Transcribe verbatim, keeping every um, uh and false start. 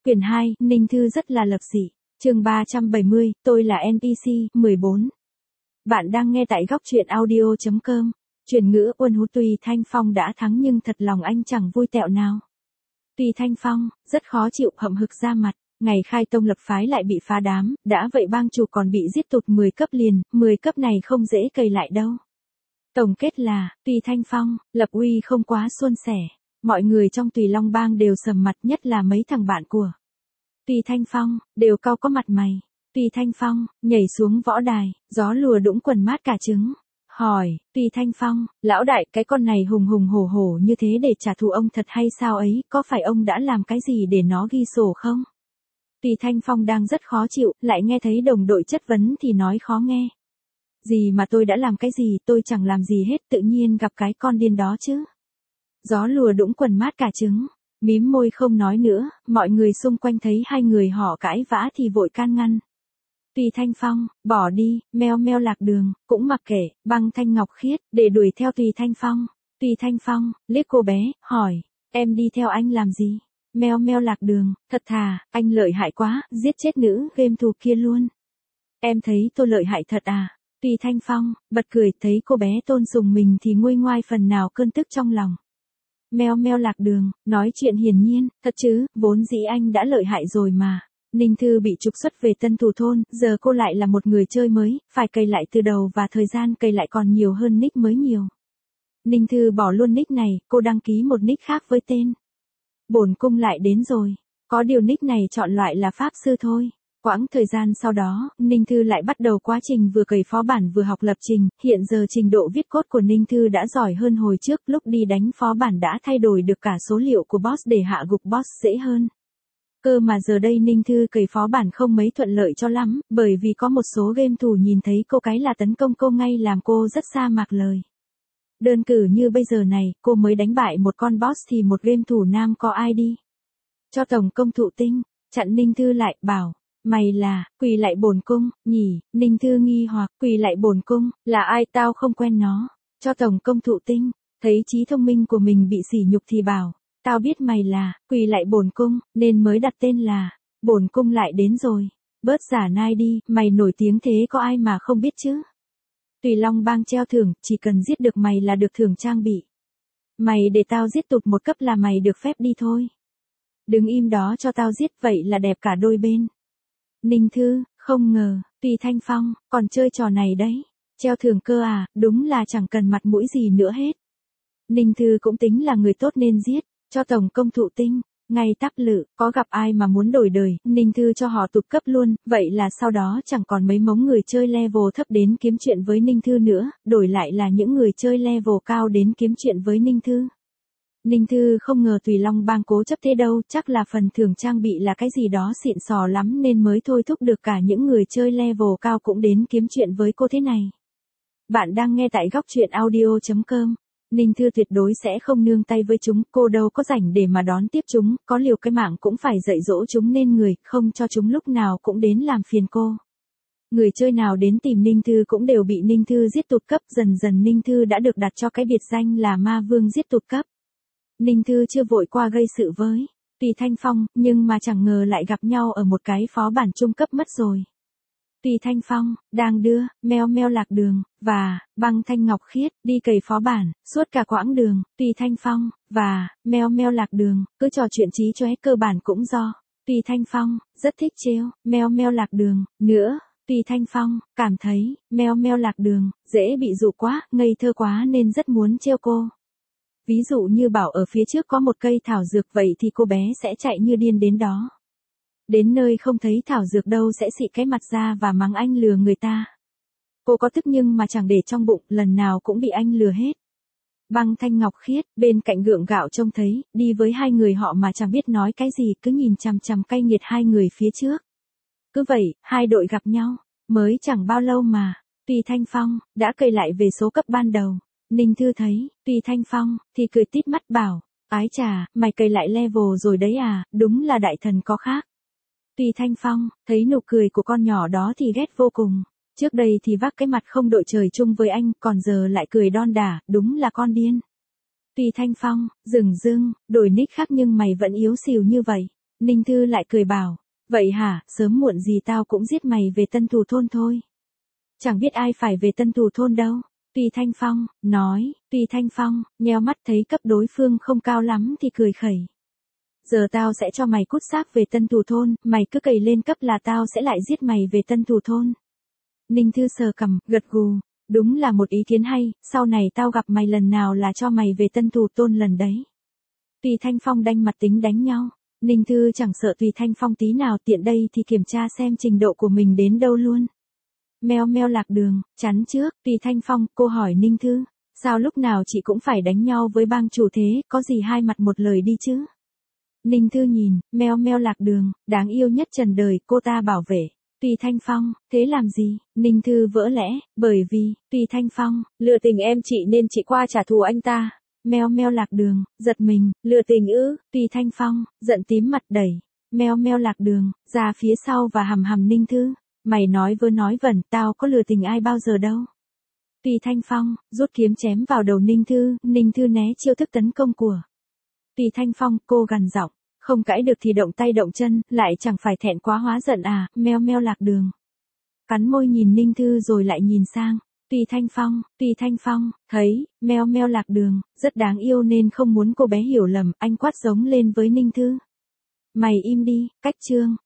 Quyển hai, Ninh Thư rất là lập dị. Chương ba trăm bảy mươi, tôi là en pê xê, mười bốn. Bạn đang nghe tại góc truyện audio chấm com. Chuyển ngữ Uân Hú. Tùy Thanh Phong đã thắng nhưng thật lòng anh chẳng vui tẹo nào. Tùy Thanh Phong, rất khó chịu, hậm hực ra mặt. Ngày khai tông lập phái lại bị phá đám, đã vậy bang chủ còn bị giết tụt mười cấp liền, mười cấp này không dễ cày lại đâu. Tổng kết là, Tùy Thanh Phong, lập uy không quá suôn sẻ. Mọi người trong Tùy Long bang đều sầm mặt, nhất là mấy thằng bạn của Tùy Thanh Phong, đều cau có mặt mày. Tùy Thanh Phong, nhảy xuống võ đài, gió lùa đũng quần mát cả trứng. Hỏi, Tùy Thanh Phong, lão đại, cái con này hùng hùng hổ hổ như thế để trả thù ông thật hay sao ấy, có phải ông đã làm cái gì để nó ghi sổ không? Tùy Thanh Phong đang rất khó chịu, lại nghe thấy đồng đội chất vấn thì nói khó nghe. Gì mà tôi đã làm cái gì, tôi chẳng làm gì hết, tự nhiên gặp cái con điên đó chứ. Gió lùa đũng quần mát cả trứng, mím môi không nói nữa, mọi người xung quanh thấy hai người họ cãi vã thì vội can ngăn. Tùy Thanh Phong, bỏ đi, meo meo lạc đường, cũng mặc kệ, băng thanh ngọc khiết, để đuổi theo Tùy Thanh Phong. Tùy Thanh Phong, liếc cô bé, hỏi, em đi theo anh làm gì? Meo meo lạc đường, thật thà, anh lợi hại quá, giết chết nữ game thủ kia luôn. Em thấy tôi lợi hại thật à? Tùy Thanh Phong, bật cười, thấy cô bé tôn sùng mình thì nguôi ngoai phần nào cơn tức trong lòng. Meo meo lạc đường, nói chuyện hiển nhiên, thật chứ, vốn dĩ anh đã lợi hại rồi mà. Ninh Thư bị trục xuất về tân thủ thôn, giờ cô lại là một người chơi mới, phải cày lại từ đầu và thời gian cày lại còn nhiều hơn nick mới nhiều. Ninh Thư bỏ luôn nick này, cô đăng ký một nick khác với tên Bổn Cung lại đến rồi. Có điều nick này chọn loại là Pháp Sư thôi. Quãng thời gian sau đó, Ninh Thư lại bắt đầu quá trình vừa cày phó bản vừa học lập trình, hiện giờ trình độ viết code của Ninh Thư đã giỏi hơn hồi trước, lúc đi đánh phó bản đã thay đổi được cả số liệu của boss để hạ gục boss dễ hơn. Cơ mà giờ đây Ninh Thư cày phó bản không mấy thuận lợi cho lắm, bởi vì có một số game thủ nhìn thấy cô cái là tấn công cô ngay làm cô rất xa mạc lời. Đơn cử như bây giờ này, cô mới đánh bại một con boss thì một game thủ nam có ai đi cho tổng công thụ tinh, chặn Ninh Thư lại, bảo, mày là, quỳ lại bổn cung, nhỉ? Ninh Thư nghi hoặc, quỳ lại bổn cung, là ai, tao không quen nó, cho tổng công thụ tinh, thấy trí thông minh của mình bị sỉ nhục thì bảo, tao biết mày là, quỳ lại bổn cung, nên mới đặt tên là, bổn cung lại đến rồi, bớt giả nai đi, mày nổi tiếng thế có ai mà không biết chứ? Tùy Long bang treo thưởng, chỉ cần giết được mày là được thưởng trang bị. Mày để tao giết tụt một cấp là mày được phép đi thôi. Đứng im đó cho tao giết, vậy là đẹp cả đôi bên. Ninh Thư, không ngờ, Tùy Thanh Phong, còn chơi trò này đấy. Treo thưởng cơ à, đúng là chẳng cần mặt mũi gì nữa hết. Ninh Thư cũng tính là người tốt nên giết, cho tổng công thụ tinh. Ngay tắc lự, có gặp ai mà muốn đổi đời, Ninh Thư cho họ tụt cấp luôn, vậy là sau đó chẳng còn mấy mống người chơi level thấp đến kiếm chuyện với Ninh Thư nữa, đổi lại là những người chơi level cao đến kiếm chuyện với Ninh Thư. Ninh Thư không ngờ Tùy Long bang cố chấp thế đâu, chắc là phần thưởng trang bị là cái gì đó xịn sò lắm nên mới thôi thúc được cả những người chơi level cao cũng đến kiếm chuyện với cô thế này. Bạn đang nghe tại góc truyện audio chấm com. Ninh Thư tuyệt đối sẽ không nương tay với chúng, cô đâu có rảnh để mà đón tiếp chúng, có liều cái mạng cũng phải dạy dỗ chúng nên người, không cho chúng lúc nào cũng đến làm phiền cô. Người chơi nào đến tìm Ninh Thư cũng đều bị Ninh Thư giết tụt cấp, dần dần Ninh Thư đã được đặt cho cái biệt danh là ma vương giết tụt cấp. Ninh Thư chưa vội qua gây sự với Tùy Thanh Phong, nhưng mà chẳng ngờ lại gặp nhau ở một cái phó bản trung cấp mất rồi. Tùy Thanh Phong, đang đưa, meo meo lạc đường, và, băng thanh ngọc khiết, đi cày phó bản, suốt cả quãng đường, Tùy Thanh Phong, và, meo meo lạc đường, cứ trò chuyện trí chóe cơ bản cũng do. Tùy Thanh Phong, rất thích trêu, meo meo lạc đường, nữa, Tùy Thanh Phong, cảm thấy, meo meo lạc đường, dễ bị dụ quá, ngây thơ quá nên rất muốn trêu cô. Ví dụ như bảo ở phía trước có một cây thảo dược vậy thì cô bé sẽ chạy như điên đến đó. Đến nơi không thấy thảo dược đâu sẽ xị cái mặt ra và mắng anh lừa người ta. Cô có tức nhưng mà chẳng để trong bụng, lần nào cũng bị anh lừa hết. Băng thanh ngọc khiết, bên cạnh gượng gạo trông thấy, đi với hai người họ mà chẳng biết nói cái gì, cứ nhìn chằm chằm cay nghiệt hai người phía trước. Cứ vậy, hai đội gặp nhau, mới chẳng bao lâu mà, Tùy Thanh Phong, đã cày lại về số cấp ban đầu. Ninh Thư thấy, Tùy Thanh Phong, thì cười tít mắt bảo, ái chà, mày cày lại level rồi đấy à, đúng là đại thần có khác. Tùy Thanh Phong, thấy nụ cười của con nhỏ đó thì ghét vô cùng. Trước đây thì vác cái mặt không đội trời chung với anh, còn giờ lại cười đon đả, đúng là con điên. Tùy Thanh Phong, dừng dưng, đổi nick khác nhưng mày vẫn yếu xìu như vậy. Ninh Thư lại cười bảo, vậy hả, sớm muộn gì tao cũng giết mày về Tân Thủ Thôn thôi. Chẳng biết ai phải về Tân Thủ Thôn đâu. Tùy Thanh Phong, nói, Tùy Thanh Phong, nheo mắt thấy cấp đối phương không cao lắm thì cười khẩy. Giờ tao sẽ cho mày cút xác về Tân Thủ Thôn, mày cứ cày lên cấp là tao sẽ lại giết mày về Tân Thủ Thôn. Ninh Thư sờ cằm, gật gù, đúng là một ý kiến hay, sau này tao gặp mày lần nào là cho mày về Tân Thủ Thôn lần đấy. Tùy Thanh Phong đanh mặt tính đánh nhau, Ninh Thư chẳng sợ Tùy Thanh Phong tí nào, tiện đây thì kiểm tra xem trình độ của mình đến đâu luôn. Meo meo lạc đường, chắn trước, Tùy Thanh Phong, cô hỏi Ninh Thư, sao lúc nào chị cũng phải đánh nhau với bang chủ thế, có gì hai mặt một lời đi chứ? Ninh Thư nhìn, meo meo lạc đường, đáng yêu nhất trần đời, cô ta bảo vệ. Tùy Thanh Phong, thế làm gì? Ninh Thư vỡ lẽ, bởi vì, Tùy Thanh Phong, lừa tình em chị nên chị qua trả thù anh ta. Meo meo lạc đường, giật mình, lừa tình ư? Tùy Thanh Phong, giận tím mặt đẩy. Meo meo lạc đường, ra phía sau và hầm hầm Ninh Thư. Mày nói vớ nói vẩn, tao có lừa tình ai bao giờ đâu. Tùy Thanh Phong, rút kiếm chém vào đầu Ninh Thư, Ninh Thư né chiêu thức tấn công của Tùy Thanh Phong, cô gằn giọng, không cãi được thì động tay động chân, lại chẳng phải thẹn quá hóa giận à, meo meo lạc đường. Cắn môi nhìn Ninh Thư rồi lại nhìn sang, Tùy Thanh Phong, Tùy Thanh Phong, thấy, meo meo lạc đường, rất đáng yêu nên không muốn cô bé hiểu lầm, anh quát giống lên với Ninh Thư. Mày im đi, cách chương.